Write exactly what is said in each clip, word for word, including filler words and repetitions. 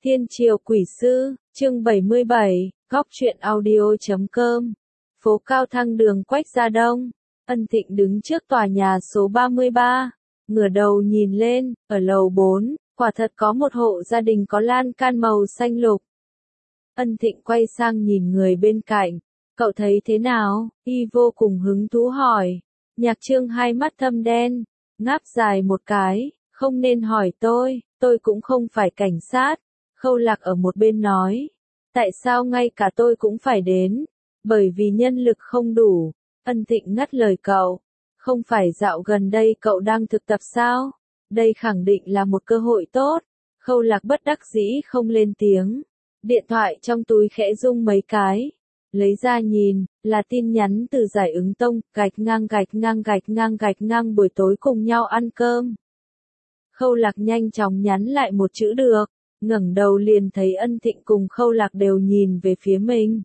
Thiên Triều Quỷ Sư, chương bảy mươi bảy, góc truyện audio chấm com. Phố Cao Thăng đường Quách Gia Đông. Ân Thịnh đứng trước tòa nhà số ba mươi ba, ngửa đầu nhìn lên, ở lầu bốn, quả thật có một hộ gia đình có lan can màu xanh lục. Ân Thịnh quay sang nhìn người bên cạnh, cậu thấy thế nào? Y vô cùng hứng thú hỏi. Nhạc Trương hai mắt thâm đen, ngáp dài một cái, không nên hỏi tôi, tôi cũng không phải cảnh sát. Khâu Lạc ở một bên nói, tại sao ngay cả tôi cũng phải đến? Bởi vì nhân lực không đủ. Ân Thịnh ngắt lời cậu, không phải dạo gần đây cậu đang thực tập sao? Đây khẳng định là một cơ hội tốt. Khâu Lạc bất đắc dĩ không lên tiếng. Điện thoại trong túi khẽ rung mấy cái. Lấy ra nhìn, là tin nhắn từ Giải Ứng Tông, gạch ngang gạch ngang gạch ngang gạch ngang buổi tối cùng nhau ăn cơm. Khâu Lạc nhanh chóng nhắn lại một chữ được, ngẩng đầu liền thấy Ân Thịnh cùng Khâu Lạc đều nhìn về phía mình.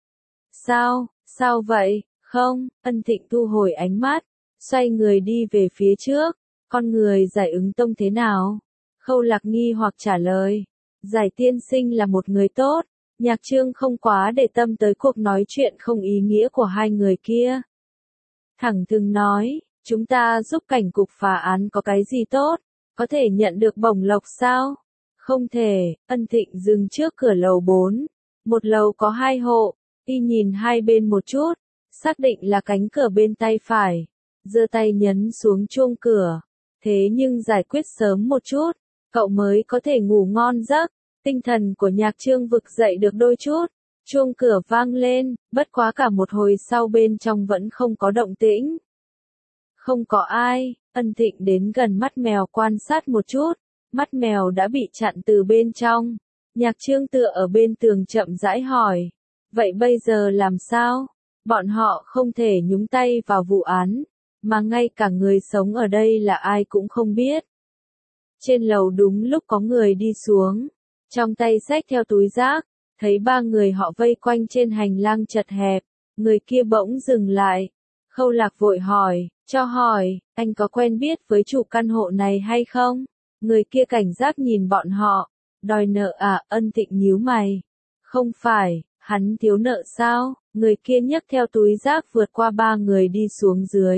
Sao, sao vậy? Không, Ân Thịnh thu hồi ánh mắt, xoay người đi về phía trước. Con người Giải Ứng Tông thế nào? Khâu Lạc nghi hoặc trả lời. Giải tiên sinh là một người tốt. Nhạc Trương không quá để tâm tới cuộc nói chuyện không ý nghĩa của hai người kia. Thẳng thừng nói, chúng ta giúp cảnh cục phá án có cái gì tốt? Có thể nhận được bổng lộc sao? Không thể. Ân Thịnh dừng trước cửa lầu bốn. Một lầu có hai hộ. Y nhìn hai bên một chút, xác định là cánh cửa bên tay phải. Giơ tay nhấn xuống chuông cửa. Thế nhưng giải quyết sớm một chút, cậu mới có thể ngủ ngon giấc. Tinh thần của Nhạc Trương vực dậy được đôi chút. Chuông cửa vang lên, bất quá cả một hồi sau bên trong vẫn không có động tĩnh. Không có ai. Ân Thịnh đến gần mắt mèo quan sát một chút. Mắt mèo đã bị chặn từ bên trong. Nhạc Trương tựa ở bên tường chậm rãi hỏi. Vậy bây giờ làm sao? Bọn họ không thể nhúng tay vào vụ án, mà ngay cả người sống ở đây là ai cũng không biết. Trên lầu đúng lúc có người đi xuống, trong tay xách theo túi rác, thấy ba người họ vây quanh trên hành lang chật hẹp, người kia bỗng dừng lại. Khâu Lạc vội hỏi, cho hỏi, anh có quen biết với chủ căn hộ này hay không? Người kia cảnh giác nhìn bọn họ, đòi nợ à? Ân Thịnh nhíu mày. Không phải, hắn thiếu nợ sao? Người kia nhấc theo túi rác vượt qua ba người đi xuống dưới.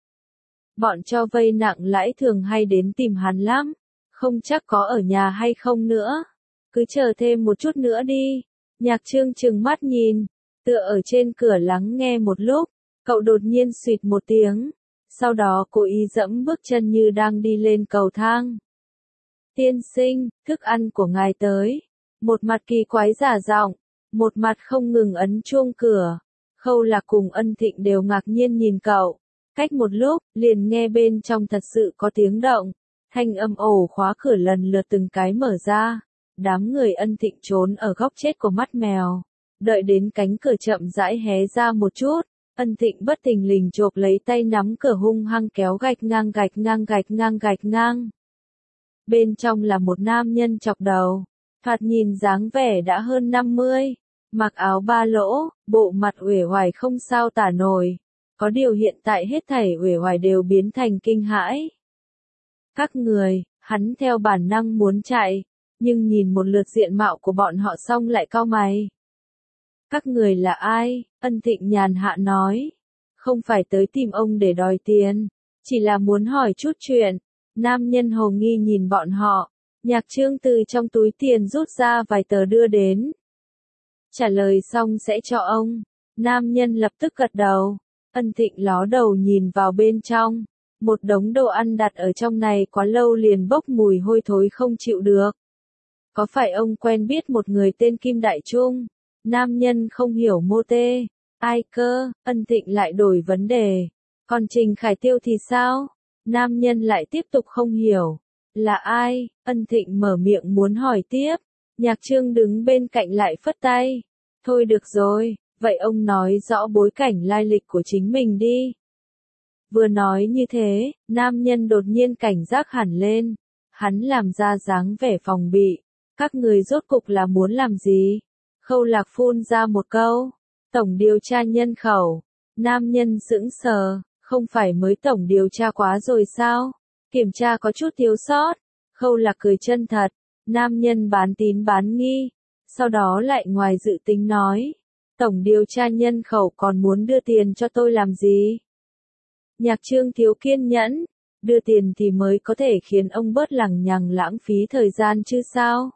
Bọn cho vay nặng lãi thường hay đến tìm hắn lắm, không chắc có ở nhà hay không nữa. Cứ chờ thêm một chút nữa đi. Nhạc Trương trừng mắt nhìn, tựa ở trên cửa lắng nghe một lúc, cậu đột nhiên xụt một tiếng, sau đó cố ý dẫm bước chân như đang đi lên cầu thang. Tiên sinh, thức ăn của ngài tới. Một mặt kỳ quái giả giọng, một mặt không ngừng ấn chuông cửa. Khâu Lạc cùng Ân Thịnh đều ngạc nhiên nhìn cậu. Cách một lúc, liền nghe bên trong thật sự có tiếng động. Thanh âm ồ khóa cửa lần lượt từng cái mở ra. Đám người Ân Thịnh trốn ở góc chết của mắt mèo. Đợi đến cánh cửa chậm rãi hé ra một chút, Ân Thịnh bất thình lình chộp lấy tay nắm cửa hung hăng kéo gạch ngang gạch ngang gạch ngang gạch ngang. Bên trong là một nam nhân chọc đầu, thoạt nhìn dáng vẻ đã hơn năm mươi, mặc áo ba lỗ, bộ mặt uể oải không sao tả nổi. Có điều hiện tại hết thảy uể oải đều biến thành kinh hãi. Các người, hắn theo bản năng muốn chạy, nhưng nhìn một lượt diện mạo của bọn họ xong lại cau mày. Các người là ai? Ân Thịnh nhàn hạ nói. Không phải tới tìm ông để đòi tiền, chỉ là muốn hỏi chút chuyện. Nam nhân hồ nghi nhìn bọn họ. Nhạc Trương từ trong túi tiền rút ra vài tờ đưa đến. Trả lời xong sẽ cho ông. Nam nhân lập tức gật đầu. Ân Thịnh ló đầu nhìn vào bên trong. Một đống đồ ăn đặt ở trong này quá lâu liền bốc mùi hôi thối không chịu được. Có phải ông quen biết một người tên Kim Đại Trung? Nam nhân không hiểu mô tê. Ai cơ? Ân Thịnh lại đổi vấn đề. Còn Trình Khải Tiêu thì sao? Nam nhân lại tiếp tục không hiểu. Là ai? Ân Thịnh mở miệng muốn hỏi tiếp. Nhạc Trương đứng bên cạnh lại phất tay. Thôi được rồi, vậy ông nói rõ bối cảnh lai lịch của chính mình đi. Vừa nói như thế, nam nhân đột nhiên cảnh giác hẳn lên. Hắn làm ra dáng vẻ phòng bị. Các người rốt cục là muốn làm gì? Khâu Lạc phun ra một câu. Tổng điều tra nhân khẩu. Nam nhân sững sờ. Không phải mới tổng điều tra quá rồi sao? Kiểm tra có chút thiếu sót. Khâu Lạc cười chân thật. Nam nhân bán tín bán nghi, sau đó lại ngoài dự tính nói, tổng điều tra nhân khẩu còn muốn đưa tiền cho tôi làm gì? Nhạc Trương thiếu kiên nhẫn, đưa tiền thì mới có thể khiến ông bớt lằng nhằng lãng phí thời gian chứ sao?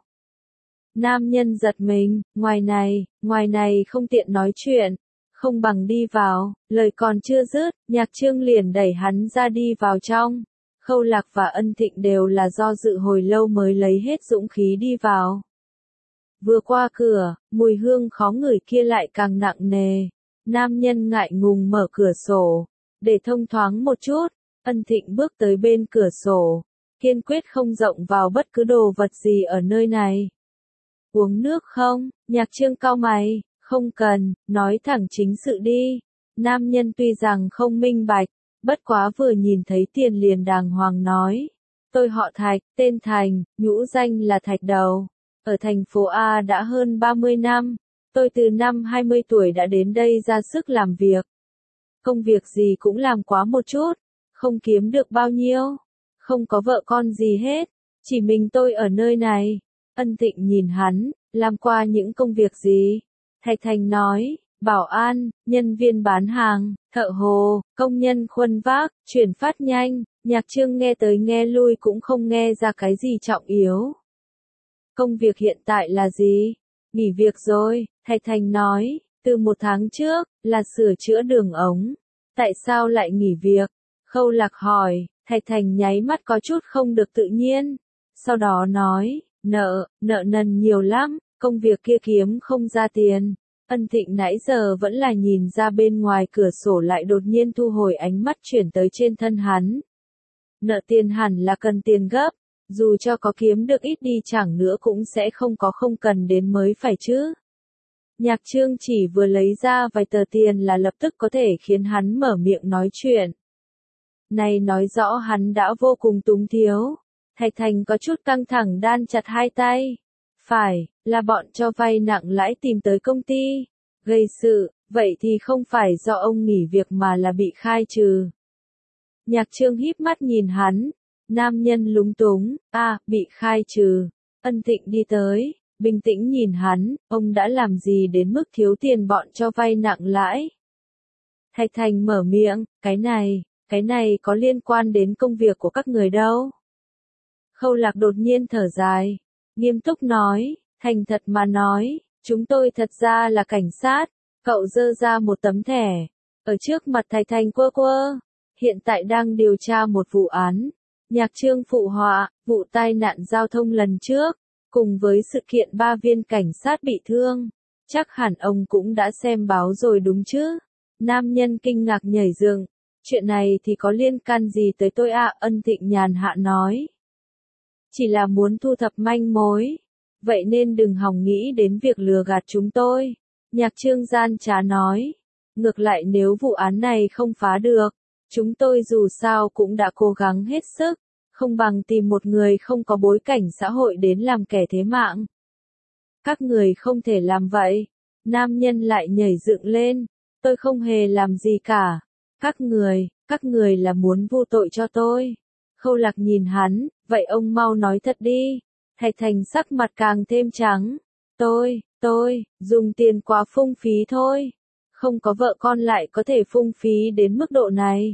Nam nhân giật mình, ngoài này, ngoài này không tiện nói chuyện, không bằng đi vào, lời còn chưa dứt, Nhạc Trương liền đẩy hắn ra đi vào trong. Khâu Lạc và Ân Thịnh đều là do dự hồi lâu mới lấy hết dũng khí đi vào. Vừa qua cửa, mùi hương khó ngửi kia lại càng nặng nề. Nam nhân ngại ngùng mở cửa sổ, để thông thoáng một chút. Ân Thịnh bước tới bên cửa sổ, kiên quyết không rộng vào bất cứ đồ vật gì ở nơi này. Uống nước không? Nhạc Trương cau mày, không cần, nói thẳng chính sự đi. Nam nhân tuy rằng không minh bạch, bất quá vừa nhìn thấy tiền liền đàng hoàng nói. Tôi họ Thạch, tên Thành, nhũ danh là Thạch Đầu. Ở thành phố A đã hơn ba mươi năm. Tôi từ năm hai mươi tuổi đã đến đây ra sức làm việc. Công việc gì cũng làm quá một chút, không kiếm được bao nhiêu. Không có vợ con gì hết, chỉ mình tôi ở nơi này. Ân Thịnh nhìn hắn, làm qua những công việc gì? Thạch Thành nói, bảo an, nhân viên bán hàng, thợ hồ, công nhân khuân vác, chuyển phát nhanh. Nhạc Trương nghe tới nghe lui cũng không nghe ra cái gì trọng yếu. Công việc hiện tại là gì? Nghỉ việc rồi, Thạch Thành nói, từ một tháng trước, là sửa chữa đường ống. Tại sao lại nghỉ việc? Khâu Lạc hỏi, Thạch Thành nháy mắt có chút không được tự nhiên. Sau đó nói, nợ, nợ nần nhiều lắm, công việc kia kiếm không ra tiền. Ân Thịnh nãy giờ vẫn là nhìn ra bên ngoài cửa sổ lại đột nhiên thu hồi ánh mắt chuyển tới trên thân hắn. Nợ tiền hẳn là cần tiền gấp, dù cho có kiếm được ít đi chẳng nữa cũng sẽ không có không cần đến mới phải chứ. Nhạc Trương chỉ vừa lấy ra vài tờ tiền là lập tức có thể khiến hắn mở miệng nói chuyện. Này nói rõ hắn đã vô cùng túng thiếu. Thạch Thành có chút căng thẳng đan chặt hai tay. Phải, là bọn cho vay nặng lãi tìm tới công ty. Gây sự, vậy thì không phải do ông nghỉ việc mà là bị khai trừ. Nhạc Trương híp mắt nhìn hắn. Nam nhân lúng túng, a à, bị khai trừ. Ân Thịnh đi tới, bình tĩnh nhìn hắn, ông đã làm gì đến mức thiếu tiền bọn cho vay nặng lãi. Thạch Thành mở miệng, cái này, cái này có liên quan đến công việc của các người đâu. Khâu Lạc đột nhiên thở dài, nghiêm túc nói, thành thật mà nói, chúng tôi thật ra là cảnh sát. Cậu giơ ra một tấm thẻ, ở trước mặt Thạch Thành quơ quơ, hiện tại đang điều tra một vụ án. Nhạc Trương phụ họa, vụ tai nạn giao thông lần trước, cùng với sự kiện ba viên cảnh sát bị thương. Chắc hẳn ông cũng đã xem báo rồi đúng chứ? Nam nhân kinh ngạc nhảy dựng, chuyện này thì có liên can gì tới tôi ạ? À? Ân Thịnh nhàn hạ nói. Chỉ là muốn thu thập manh mối, vậy nên đừng hòng nghĩ đến việc lừa gạt chúng tôi. Nhạc Trương gian trá nói, ngược lại nếu vụ án này không phá được, chúng tôi dù sao cũng đã cố gắng hết sức, không bằng tìm một người không có bối cảnh xã hội đến làm kẻ thế mạng. Các người không thể làm vậy. Nam nhân lại nhảy dựng lên, tôi không hề làm gì cả. Các người, các người là muốn vô tội cho tôi. Khâu Lạc nhìn hắn, vậy ông mau nói thật đi. Thạch Thành sắc mặt càng thêm trắng. Tôi, tôi, dùng tiền quá phung phí thôi. Không có vợ con lại có thể phung phí đến mức độ này.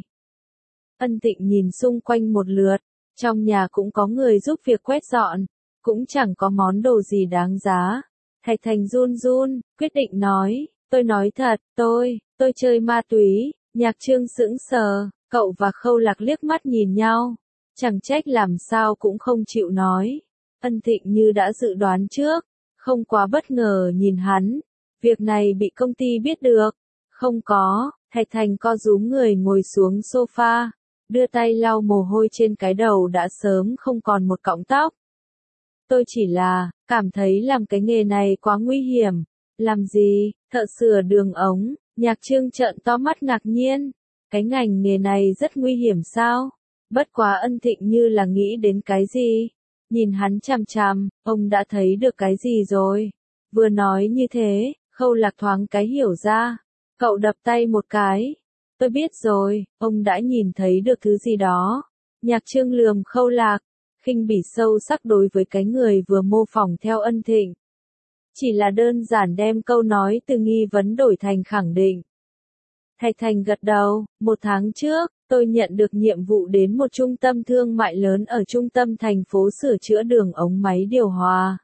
Ân Thịnh nhìn xung quanh một lượt, trong nhà cũng có người giúp việc quét dọn, cũng chẳng có món đồ gì đáng giá. Thạch Thành run run, quyết định nói, tôi nói thật, tôi, tôi chơi ma túy. Nhạc Trương sững sờ, cậu và Khâu Lạc liếc mắt nhìn nhau, chẳng trách làm sao cũng không chịu nói. Ân Thịnh như đã dự đoán trước, không quá bất ngờ nhìn hắn, việc này bị công ty biết được. Không có, Thạch Thành co rúm người ngồi xuống sofa, đưa tay lau mồ hôi trên cái đầu đã sớm không còn một cọng tóc. Tôi chỉ là, cảm thấy làm cái nghề này quá nguy hiểm. Làm gì, thợ sửa đường ống? Nhạc Trương trợn to mắt ngạc nhiên. Cái ngành nghề này rất nguy hiểm sao? Bất quá Ân Thịnh như là nghĩ đến cái gì? Nhìn hắn chằm chằm, ông đã thấy được cái gì rồi? Vừa nói như thế, Khâu Lạc thoáng cái hiểu ra. Cậu đập tay một cái. Tôi biết rồi, ông đã nhìn thấy được thứ gì đó. Nhạc Trương lườm Khâu Lạc, khinh bỉ sâu sắc đối với cái người vừa mô phỏng theo Ân Thịnh. Chỉ là đơn giản đem câu nói từ nghi vấn đổi thành khẳng định. Thạch Thành gật đầu, một tháng trước, tôi nhận được nhiệm vụ đến một trung tâm thương mại lớn ở trung tâm thành phố sửa chữa đường ống máy điều hòa.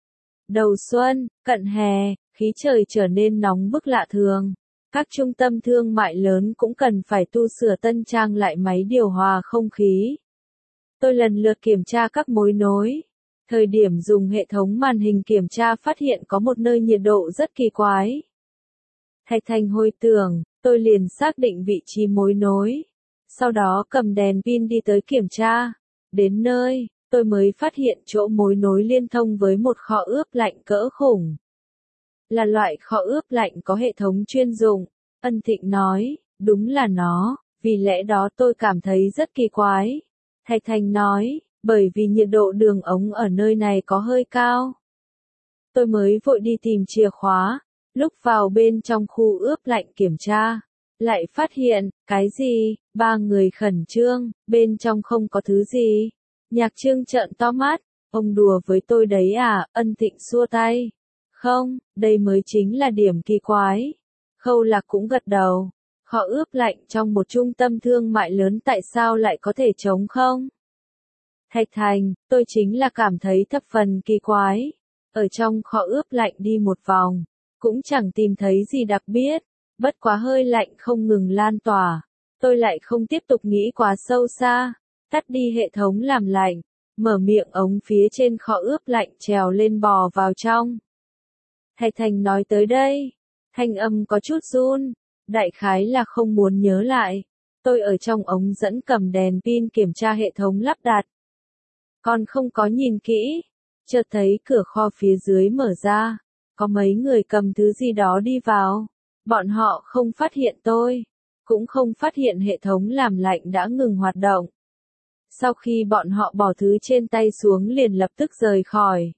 Đầu xuân, cận hè, khí trời trở nên nóng bức lạ thường. Các trung tâm thương mại lớn cũng cần phải tu sửa tân trang lại máy điều hòa không khí. Tôi lần lượt kiểm tra các mối nối. Thời điểm dùng hệ thống màn hình kiểm tra phát hiện có một nơi nhiệt độ rất kỳ quái. Thạch Thành hồi tưởng, tôi liền xác định vị trí mối nối. Sau đó cầm đèn pin đi tới kiểm tra. Đến nơi, tôi mới phát hiện chỗ mối nối liên thông với một kho ướp lạnh cỡ khủng. Là loại kho ướp lạnh có hệ thống chuyên dụng. Ân Thịnh nói, đúng là nó, vì lẽ đó tôi cảm thấy rất kỳ quái. Thạch Thành nói, bởi vì nhiệt độ đường ống ở nơi này có hơi cao. Tôi mới vội đi tìm chìa khóa, lúc vào bên trong khu ướp lạnh kiểm tra, lại phát hiện, cái gì, ba người khẩn trương, bên trong không có thứ gì. Nhạc Trương trợn to mắt, ông đùa với tôi đấy à, Ân Thịnh xua tay. Không, đây mới chính là điểm kỳ quái. Khâu Lạc cũng gật đầu. Kho ướp lạnh trong một trung tâm thương mại lớn tại sao lại có thể trống không? Thạch Thành, tôi chính là cảm thấy thập phần kỳ quái. Ở trong kho ướp lạnh đi một vòng, cũng chẳng tìm thấy gì đặc biệt, bất quá hơi lạnh không ngừng lan tỏa. Tôi lại không tiếp tục nghĩ quá sâu xa, tắt đi hệ thống làm lạnh, mở miệng ống phía trên kho ướp lạnh trèo lên bò vào trong. Thạch Thành nói tới đây, thanh âm có chút run, đại khái là không muốn nhớ lại. Tôi ở trong ống dẫn cầm đèn pin kiểm tra hệ thống lắp đặt. Còn không có nhìn kỹ, chợt thấy cửa kho phía dưới mở ra, có mấy người cầm thứ gì đó đi vào. Bọn họ không phát hiện tôi, cũng không phát hiện hệ thống làm lạnh đã ngừng hoạt động. Sau khi bọn họ bỏ thứ trên tay xuống liền lập tức rời khỏi.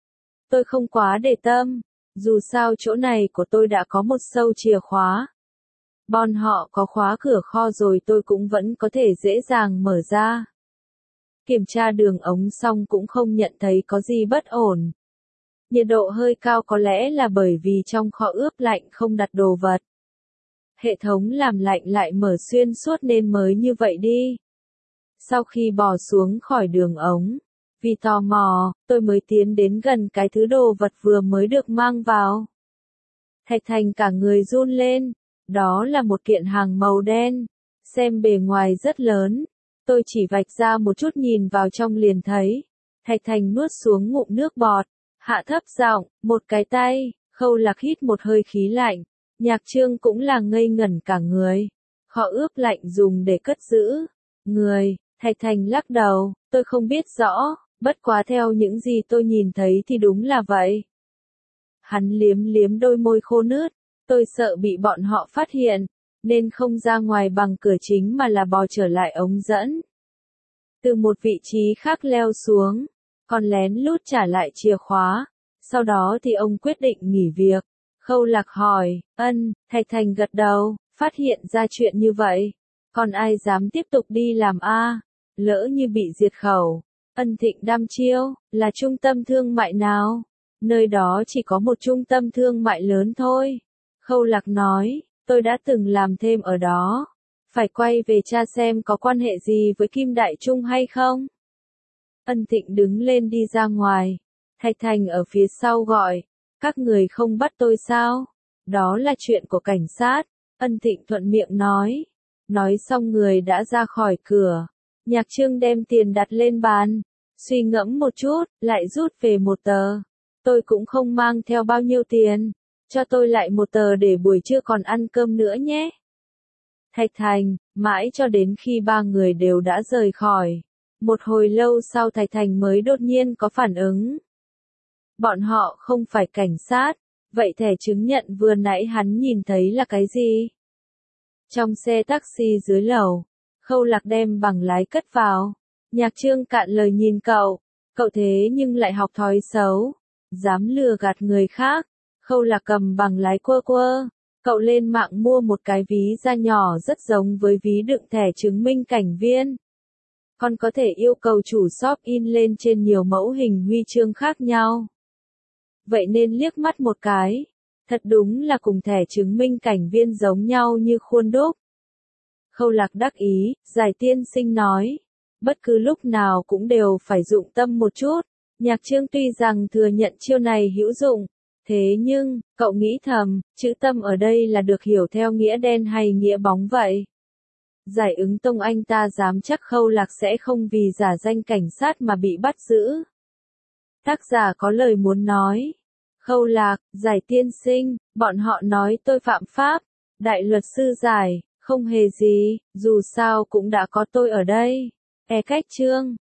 Tôi không quá để tâm, dù sao chỗ này của tôi đã có một sâu chìa khóa. Bọn họ có khóa cửa kho rồi tôi cũng vẫn có thể dễ dàng mở ra. Kiểm tra đường ống xong cũng không nhận thấy có gì bất ổn. Nhiệt độ hơi cao có lẽ là bởi vì trong kho ướp lạnh không đặt đồ vật. Hệ thống làm lạnh lại mở xuyên suốt nên mới như vậy đi. Sau khi bò xuống khỏi đường ống, vì tò mò, tôi mới tiến đến gần cái thứ đồ vật vừa mới được mang vào. Thạch Thành cả người run lên, đó là một kiện hàng màu đen, xem bề ngoài rất lớn, tôi chỉ vạch ra một chút nhìn vào trong liền thấy. Thạch Thành nuốt xuống ngụm nước bọt, hạ thấp giọng, một cái tay, Khâu Lạc hít một hơi khí lạnh, Nhạc Trương cũng là ngây ngẩn cả người. Kho ướp lạnh dùng để cất giữ người. Thạch Thành lắc đầu, tôi không biết rõ, bất quá theo những gì tôi nhìn thấy thì đúng là vậy. Hắn liếm liếm đôi môi khô nứt, tôi sợ bị bọn họ phát hiện, nên không ra ngoài bằng cửa chính mà là bò trở lại ống dẫn. Từ một vị trí khác leo xuống, còn lén lút trả lại chìa khóa, sau đó thì ông quyết định nghỉ việc. Khâu Lạc hỏi, ân, Thạch Thành gật đầu, phát hiện ra chuyện như vậy, còn ai dám tiếp tục đi làm a? Lỡ như bị diệt khẩu. Ân Thịnh đăm chiêu, là trung tâm thương mại nào? Nơi đó chỉ có một trung tâm thương mại lớn thôi. Khâu Lạc nói, tôi đã từng làm thêm ở đó. Phải quay về tra xem có quan hệ gì với Kim Đại Trung hay không? Ân Thịnh đứng lên đi ra ngoài. Thạch Thành ở phía sau gọi, các người không bắt tôi sao? Đó là chuyện của cảnh sát. Ân Thịnh thuận miệng nói. Nói xong người đã ra khỏi cửa. Nhạc Trương đem tiền đặt lên bàn, suy ngẫm một chút, lại rút về một tờ. Tôi cũng không mang theo bao nhiêu tiền, cho tôi lại một tờ để buổi trưa còn ăn cơm nữa nhé. Thạch Thành, mãi cho đến khi ba người đều đã rời khỏi. Một hồi lâu sau Thạch Thành mới đột nhiên có phản ứng. Bọn họ không phải cảnh sát, vậy thẻ chứng nhận vừa nãy hắn nhìn thấy là cái gì? Trong xe taxi dưới lầu, Khâu Lạc đem bằng lái cất vào. Nhạc Trương cạn lời nhìn cậu, cậu thế nhưng lại học thói xấu, dám lừa gạt người khác. Khâu Lạc cầm bằng lái quơ quơ, cậu lên mạng mua một cái ví da nhỏ rất giống với ví đựng thẻ chứng minh cảnh viên. Con có thể yêu cầu chủ shop in lên trên nhiều mẫu hình huy chương khác nhau. Vậy nên liếc mắt một cái. Thật đúng là cùng thẻ chứng minh cảnh viên giống nhau như khuôn đúc. Khâu Lạc đắc ý, Giải tiên sinh nói. Bất cứ lúc nào cũng đều phải dụng tâm một chút. Nhạc Trương tuy rằng thừa nhận chiêu này hữu dụng. Thế nhưng, cậu nghĩ thầm, chữ tâm ở đây là được hiểu theo nghĩa đen hay nghĩa bóng vậy? Giải ứng tông anh ta dám chắc Khâu Lạc sẽ không vì giả danh cảnh sát mà bị bắt giữ. Tác giả có lời muốn nói. Khâu Lạc, Giải tiên sinh, bọn họ nói tôi phạm pháp. Đại luật sư Giải, không hề gì, dù sao cũng đã có tôi ở đây. E cách Trương.